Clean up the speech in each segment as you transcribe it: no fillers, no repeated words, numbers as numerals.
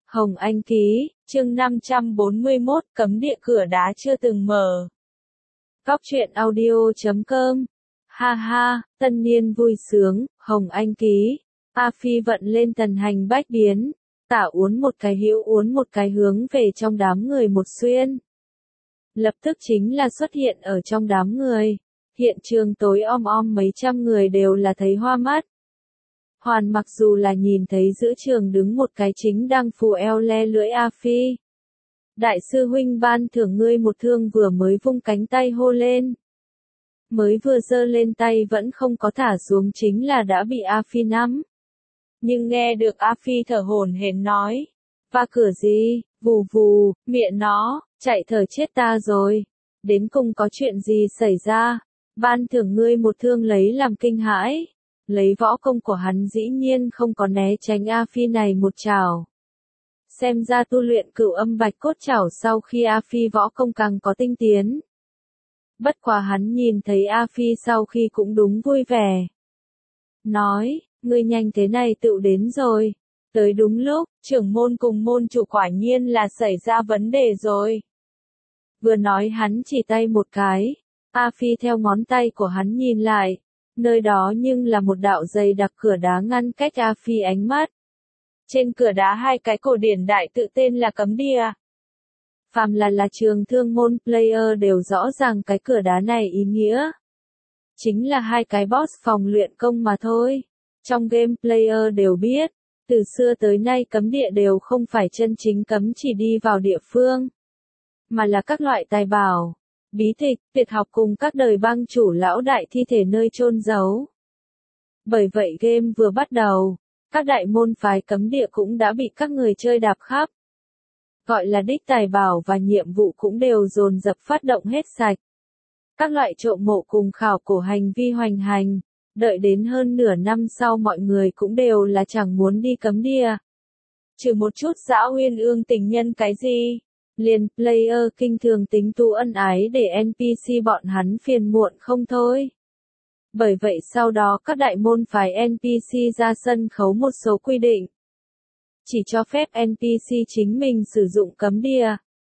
Hồng Anh ký, chương 541, cấm địa cửa đá chưa từng mở. Góc truyện audio.com. Ha ha, tân niên vui sướng, Hồng Anh ký. A Phi vận lên thần hành bách biến, tả uốn một cái hữu uốn một cái hướng về trong đám người một xuyên. Lập tức chính là xuất hiện ở trong đám người. Hiện trường tối om om mấy trăm người đều là thấy hoa mắt. Hoàn mặc dù là nhìn thấy giữa trường đứng một cái chính đang phù eo le lưỡi A Phi. Đại sư huynh ban thưởng ngươi một thương vừa mới vung cánh tay hô lên. Mới vừa giơ lên tay vẫn không có thả xuống chính là đã bị A Phi nắm. Nhưng nghe được A Phi thở hổn hển nói. Va cửa gì, vù vù, miệng nó, chạy thở chết ta rồi. Đến cùng có chuyện gì xảy ra? Ban thưởng ngươi một thương lấy làm kinh hãi. Lấy võ công của hắn dĩ nhiên không có né tránh A Phi này một chảo. Xem ra tu luyện cửu âm bạch cốt chảo sau khi A Phi võ công càng có tinh tiến. Bất quá hắn nhìn thấy A Phi sau khi cũng đúng vui vẻ. Nói, ngươi nhanh thế này tựu đến rồi. Tới đúng lúc, trưởng môn cùng môn chủ quả nhiên là xảy ra vấn đề rồi. Vừa nói hắn chỉ tay một cái. A Phi theo ngón tay của hắn nhìn lại. Nơi đó nhưng là một đạo dày đặc cửa đá ngăn cách A Phi ánh mắt. Trên cửa đá hai cái cổ điển đại tự tên là cấm địa. Phàm là trường thương môn player đều rõ ràng cái cửa đá này ý nghĩa. Chính là hai cái boss phòng luyện công mà thôi. Trong game player đều biết, từ xưa tới nay cấm địa đều không phải chân chính cấm chỉ đi vào địa phương. Mà là các loại tài bảo, bí tịch, tuyệt học cùng các đời bang chủ lão đại thi thể nơi chôn giấu. Bởi vậy game vừa bắt đầu, các đại môn phái cấm địa cũng đã bị các người chơi đạp khắp. Gọi là đích tài bảo và nhiệm vụ cũng đều dồn dập phát động hết sạch. Các loại trộm mộ cùng khảo cổ hành vi hoành hành, đợi đến hơn nửa năm sau mọi người cũng đều là chẳng muốn đi cấm địa. Trừ một chút dã uyên ương tình nhân cái gì. Liền player kinh thường tính tu ân ái để NPC bọn hắn phiền muộn không thôi. Bởi vậy sau đó các đại môn phái NPC ra sân khấu một số quy định. Chỉ cho phép NPC chính mình sử dụng cấm địa.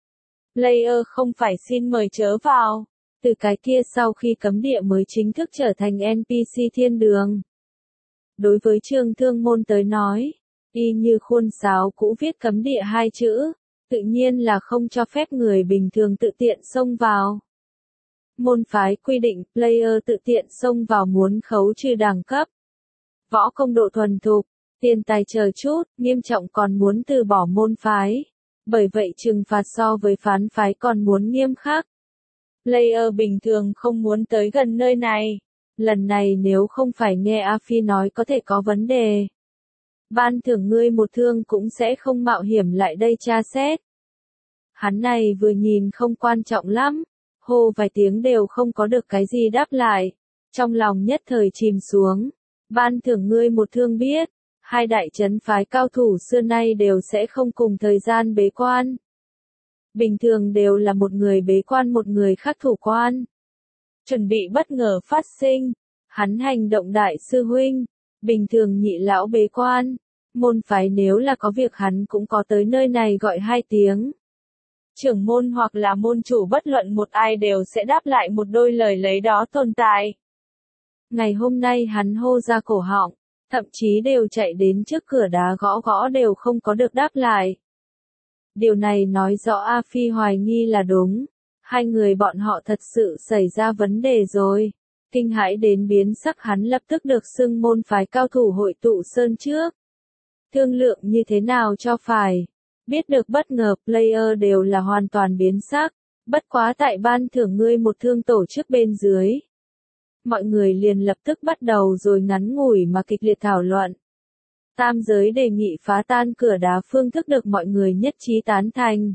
Player không phải xin mời chớ vào. Từ cái kia sau khi cấm địa mới chính thức trở thành NPC thiên đường. Đối với trường thương môn tới nói, y như khuôn sáo cũ viết cấm địa hai chữ. Tự nhiên là không cho phép người bình thường tự tiện xông vào. Môn phái quy định player tự tiện xông vào muốn khấu trừ đẳng cấp. Võ công độ thuần thục, tiền tài chờ chút, nghiêm trọng còn muốn từ bỏ môn phái. Bởi vậy trừng phạt so với phán phái còn muốn nghiêm khắc. Player bình thường không muốn tới gần nơi này. Lần này nếu không phải nghe A Phi nói có thể có vấn đề. Ban thưởng ngươi một thương cũng sẽ không mạo hiểm lại đây tra xét. Hắn này vừa nhìn không quan trọng lắm, hô vài tiếng đều không có được cái gì đáp lại. Trong lòng nhất thời chìm xuống. Ban thưởng ngươi một thương biết, hai đại trấn phái cao thủ xưa nay đều sẽ không cùng thời gian bế quan. Bình thường đều là một người bế quan một người khác thủ quan. Chuẩn bị bất ngờ phát sinh, hắn hành động đại sư huynh. Bình thường nhị lão bế quan, môn phái nếu là có việc hắn cũng có tới nơi này gọi hai tiếng. Trưởng môn hoặc là môn chủ bất luận một ai đều sẽ đáp lại một đôi lời lấy đó tồn tại. Ngày hôm nay hắn hô ra cổ họng, thậm chí đều chạy đến trước cửa đá gõ gõ đều không có được đáp lại. Điều này nói rõ A Phi hoài nghi là đúng. Hai người bọn họ thật sự xảy ra vấn đề rồi. Kinh hãi đến biến sắc hắn lập tức được xưng môn phái cao thủ hội tụ sơn trước. Thương lượng như thế nào cho phải. Biết được bất ngờ player đều là hoàn toàn biến sắc. Bất quá tại ban thưởng ngươi một thương tổ chức bên dưới. Mọi người liền lập tức bắt đầu rồi ngắn ngủi mà kịch liệt thảo luận. Tam giới đề nghị phá tan cửa đá phương thức được mọi người nhất trí tán thành.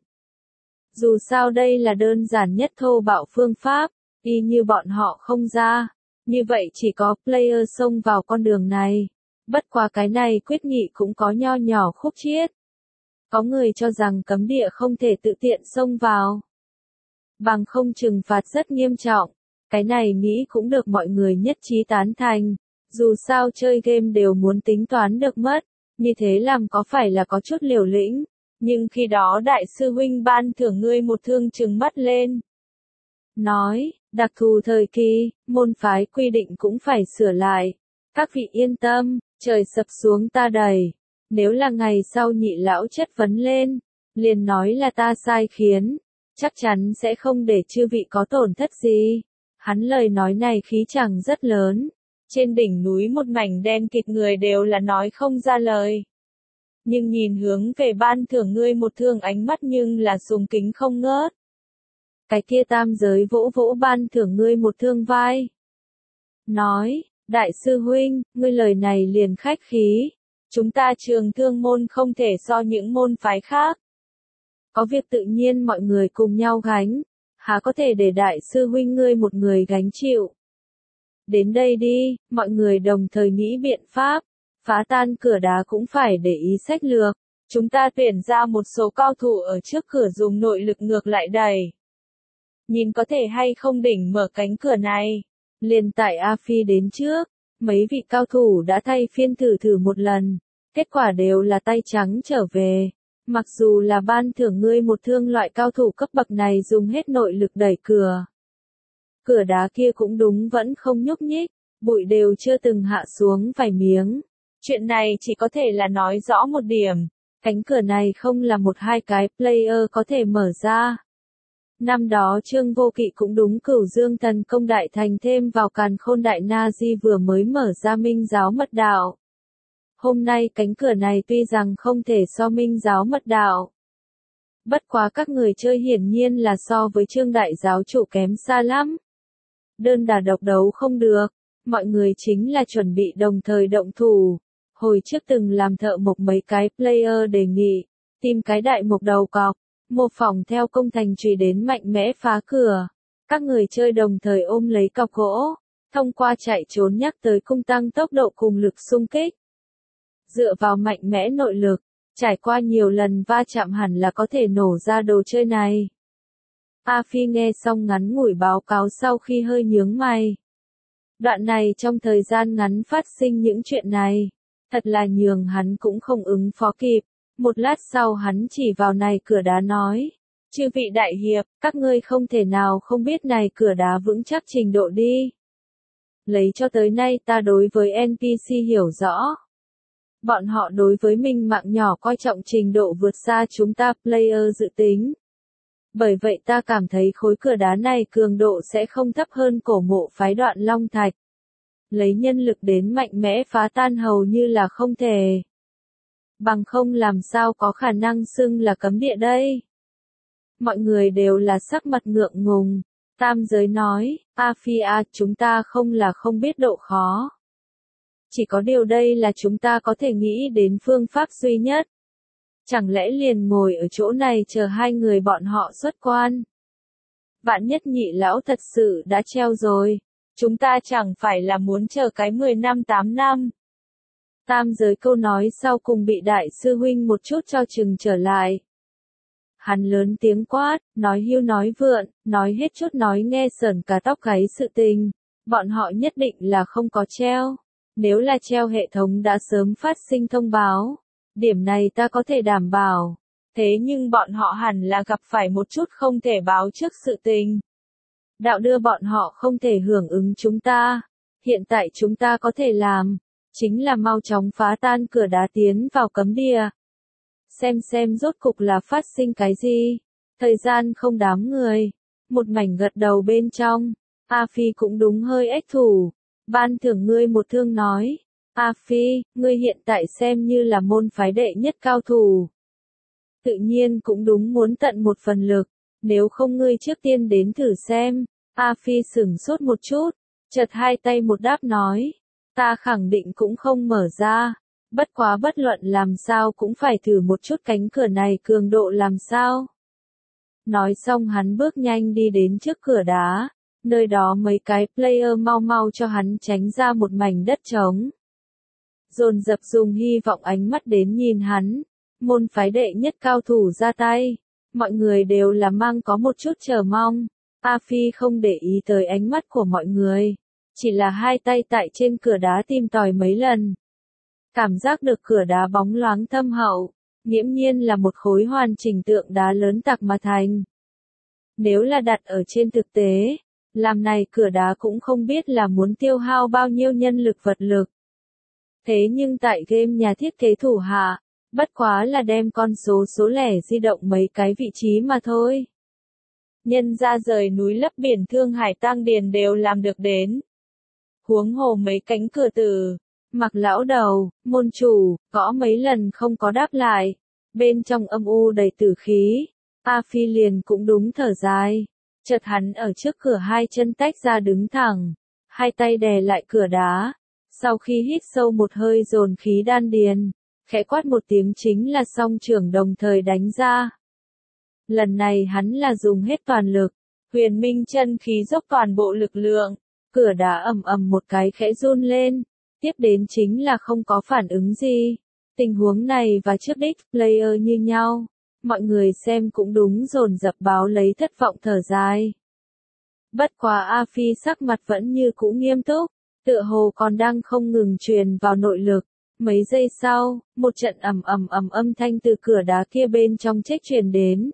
Dù sao đây là đơn giản nhất thô bạo phương pháp. Y như bọn họ không ra, như vậy chỉ có player xông vào con đường này. Bất quá cái này quyết nghị cũng có nho nhỏ khúc chiết. Có người cho rằng cấm địa không thể tự tiện xông vào. Bằng không trừng phạt rất nghiêm trọng. Cái này nghĩ cũng được mọi người nhất trí tán thành. Dù sao chơi game đều muốn tính toán được mất. Như thế làm có phải là có chút liều lĩnh. Nhưng khi đó đại sư huynh ban thưởng ngươi một thương trừng mắt lên. Nói, đặc thù thời kỳ, môn phái quy định cũng phải sửa lại. Các vị yên tâm, trời sập xuống ta đầy. Nếu là ngày sau nhị lão chất vấn lên, liền nói là ta sai khiến, chắc chắn sẽ không để chư vị có tổn thất gì. Hắn lời nói này khí chàng rất lớn. Trên đỉnh núi một mảnh đen kịt người đều là nói không ra lời. Nhưng nhìn hướng về ban thưởng ngươi một thương ánh mắt nhưng là sùng kính không ngớt. Cái kia tam giới vỗ vỗ ban thưởng ngươi một thương vai. Nói, đại sư huynh, ngươi lời này liền khách khí. Chúng ta trường thương môn không thể so những môn phái khác. Có việc tự nhiên mọi người cùng nhau gánh. Há có thể để đại sư huynh ngươi một người gánh chịu. Đến đây đi, mọi người đồng thời nghĩ biện pháp. Phá tan cửa đá cũng phải để ý sách lược. Chúng ta tuyển ra một số cao thủ ở trước cửa dùng nội lực ngược lại đẩy. Nhìn có thể hay không đỉnh mở cánh cửa này. Liền tại A Phi đến trước, mấy vị cao thủ đã thay phiên thử một lần. Kết quả đều là tay trắng trở về. Mặc dù là ban thưởng ngươi một thương loại cao thủ cấp bậc này dùng hết nội lực đẩy cửa. Cửa đá kia cũng đúng vẫn không nhúc nhích, bụi đều chưa từng hạ xuống vài miếng. Chuyện này chỉ có thể là nói rõ một điểm, cánh cửa này không là một hai cái player có thể mở ra. Năm đó Trương Vô Kỵ cũng đúng Cửu Dương Thần Công đại thành thêm vào Càn Khôn Đại Na Di vừa mới mở ra Minh Giáo Mật Đạo. Hôm nay cánh cửa này tuy rằng không thể so Minh Giáo Mật Đạo. Bất quá các người chơi hiển nhiên là so với Trương Đại Giáo chủ kém xa lắm. Đơn đả độc đấu không được, mọi người chính là chuẩn bị đồng thời động thủ. Hồi trước từng làm thợ mộc mấy cái player đề nghị, tìm cái đại mộc đầu cọc, mô phỏng theo công thành chùy đến mạnh mẽ phá cửa. Các người chơi đồng thời ôm lấy cọc gỗ, thông qua chạy trốn nhắc tới cung tăng tốc độ cùng lực xung kích. Dựa vào mạnh mẽ nội lực, trải qua nhiều lần va chạm hẳn là có thể nổ ra đồ chơi này. A Phi nghe xong ngắn ngủi báo cáo sau khi hơi nhướng mày. Đoạn này trong thời gian ngắn phát sinh những chuyện này, thật là nhường hắn cũng không ứng phó kịp. Một lát sau hắn chỉ vào này cửa đá nói, chư vị đại hiệp, các ngươi không thể nào không biết này cửa đá vững chắc trình độ đi. Lấy cho tới nay ta đối với NPC hiểu rõ. Bọn họ đối với mình mạng nhỏ coi trọng trình độ vượt xa chúng ta player dự tính. Bởi vậy ta cảm thấy khối cửa đá này cường độ sẽ không thấp hơn cổ mộ phái Đoạn Long Thạch. Lấy nhân lực đến mạnh mẽ phá tan hầu như là không thể. Bằng không làm sao có khả năng xưng là cấm địa đây. Mọi người đều là sắc mặt ngượng ngùng. Tam giới nói, A Phi A, chúng ta không là không biết độ khó. Chỉ có điều đây là chúng ta có thể nghĩ đến phương pháp duy nhất. Chẳng lẽ liền ngồi ở chỗ này chờ hai người bọn họ xuất quan? Vạn nhất nhị lão thật sự đã treo rồi. Chúng ta chẳng phải là muốn chờ cái 10 năm 8 năm. Tam giới câu nói sau cùng bị đại sư huynh một chút cho chừng trở lại. Hắn lớn tiếng quát, nói hưu nói vượn, nói hết chút nói nghe sởn cả tóc gáy sự tình. Bọn họ nhất định là không có treo. Nếu là treo hệ thống đã sớm phát sinh thông báo. Điểm này ta có thể đảm bảo. Thế nhưng bọn họ hẳn là gặp phải một chút không thể báo trước sự tình. Đạo đưa bọn họ không thể hưởng ứng chúng ta. Hiện tại chúng ta có thể làm, chính là mau chóng phá tan cửa đá tiến vào cấm địa. Xem rốt cục là phát sinh cái gì. Thời gian không đám người. Một mảnh gật đầu bên trong. A Phi cũng đúng hơi ếch thủ. Ban thưởng ngươi một thương nói. A Phi, ngươi hiện tại xem như là môn phái đệ nhất cao thủ. Tự nhiên cũng đúng muốn tận một phần lực. Nếu không ngươi trước tiên đến thử xem. A Phi sửng sốt một chút. Chợt hai tay một đáp nói. Ta khẳng định cũng không mở ra. Bất quá bất luận làm sao cũng phải thử một chút cánh cửa này cường độ làm sao. Nói xong hắn bước nhanh đi đến trước cửa đá. Nơi đó mấy cái player mau mau cho hắn tránh ra một mảnh đất trống. Dồn dập dùng hy vọng ánh mắt đến nhìn hắn. Môn phái đệ nhất cao thủ ra tay. Mọi người đều là mang có một chút chờ mong. A Phi không để ý tới ánh mắt của mọi người. Chỉ là hai tay tại trên cửa đá tìm tòi mấy lần. Cảm giác được cửa đá bóng loáng thâm hậu. nghiễm nhiên là một khối hoàn chỉnh tượng đá lớn tặc mà thành. Nếu là đặt ở trên thực tế, làm này cửa đá cũng không biết là muốn tiêu hao bao nhiêu nhân lực vật lực. Thế nhưng tại game nhà thiết kế thủ hạ, bất quá là đem con số số lẻ di động mấy cái vị trí mà thôi. Nhân ra rời núi lấp biển Thương Hải Tăng Điền đều làm được đến. Huống hồ mấy cánh cửa tử, Mặc lão đầu, môn chủ, gõ mấy lần không có đáp lại. Bên trong âm u đầy tử khí, A Phi liền cũng đúng thở dài. Chợt hắn ở trước cửa hai chân tách ra đứng thẳng, hai tay đè lại cửa đá. Sau khi hít sâu một hơi dồn khí đan điền, khẽ quát một tiếng chính là song trưởng đồng thời đánh ra. Lần này hắn là dùng hết toàn lực, huyền minh chân khí dốc toàn bộ lực lượng, cửa đá ầm ầm một cái khẽ run lên, tiếp đến chính là không có phản ứng gì. Tình huống này và trước đích player như nhau, mọi người xem cũng đúng dồn dập báo lấy thất vọng thở dài. Bất quá A Phi sắc mặt vẫn như cũ nghiêm túc, tựa hồ còn đang không ngừng truyền vào nội lực. Mấy giây sau, một trận ầm âm thanh từ cửa đá kia bên trong trách truyền đến.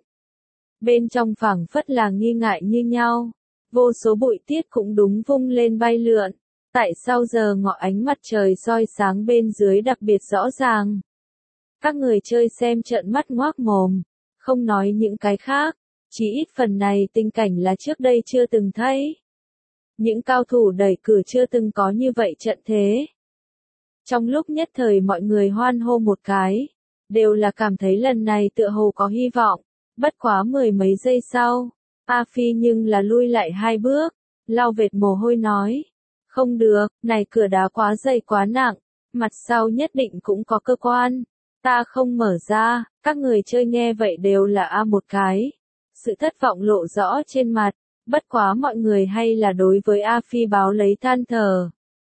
Bên trong phảng phất là nghi ngại như nhau, vô số bụi tiết cũng đúng vung lên bay lượn. Tại sao giờ ngọ ánh mặt trời soi sáng bên dưới đặc biệt rõ ràng. Các người chơi xem trợn mắt ngoác mồm, không nói những cái khác, chỉ ít phần này tình cảnh là trước đây chưa từng thấy. Những cao thủ đẩy cửa chưa từng có như vậy trận thế. Trong lúc nhất thời mọi người hoan hô một cái, đều là cảm thấy lần này tựa hồ có hy vọng, bất quá mười mấy giây sau, A Phi nhưng là lui lại hai bước, lau vệt mồ hôi nói. Không được, này cửa đá quá dày quá nặng, mặt sau nhất định cũng có cơ quan. Ta không mở ra, các người chơi nghe vậy đều là A một cái. Sự thất vọng lộ rõ trên mặt, bất quá mọi người hay là đối với A Phi báo lấy than thở.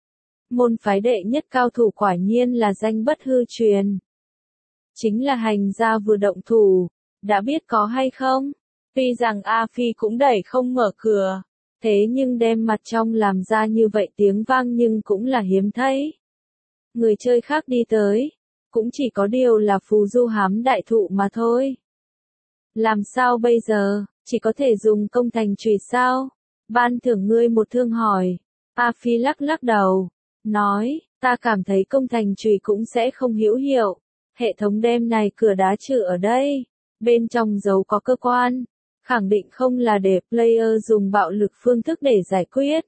Môn phái đệ nhất cao thủ quả nhiên là danh bất hư truyền. Chính là hành gia vừa động thủ, đã biết có hay không? Tuy rằng A Phi cũng đẩy không mở cửa, thế nhưng đem mặt trong làm ra như vậy tiếng vang nhưng cũng là hiếm thấy. Người chơi khác đi tới, cũng chỉ có điều là phù du hám đại thụ mà thôi. Làm sao bây giờ, chỉ có thể dùng công thành chùy sao? Ban thưởng ngươi một thương hỏi. A Phi lắc lắc đầu, nói, ta cảm thấy công thành chùy cũng sẽ không hữu hiệu. Hệ thống đem này cửa đá trừ ở đây, bên trong dấu có cơ quan, khẳng định không là để player dùng bạo lực phương thức để giải quyết.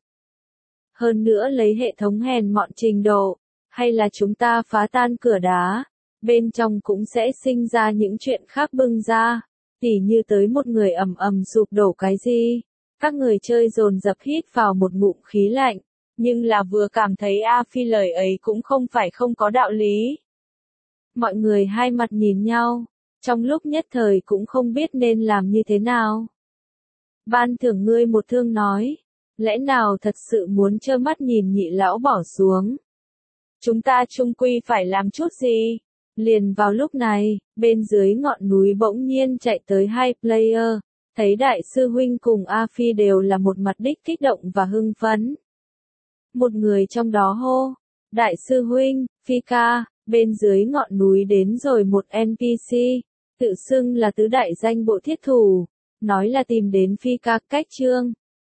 Hơn nữa lấy hệ thống hèn mọn trình độ, hay là chúng ta phá tan cửa đá, bên trong cũng sẽ sinh ra những chuyện khác bưng ra, tỉ như tới một người ầm sụp đổ cái gì. Các người chơi dồn dập hít vào một ngụm khí lạnh, nhưng là vừa cảm thấy A Phi lời ấy cũng không phải không có đạo lý. Mọi người hai mặt nhìn nhau, trong lúc nhất thời cũng không biết nên làm như thế nào. Ban thưởng ngươi một thương nói, lẽ nào thật sự muốn trơ mắt nhìn nhị lão bỏ xuống. Chúng ta chung quy phải làm chút gì? Liền vào lúc này, bên dưới ngọn núi bỗng nhiên chạy tới hai player, thấy đại sư huynh cùng A Phi đều là một mặt đích kích động và hưng phấn. Một người trong đó hô, đại sư huynh, Phi ca, bên dưới ngọn núi đến rồi một NPC, tự xưng là tứ đại danh bộ thiết thủ, nói là tìm đến Phi ca cách chương.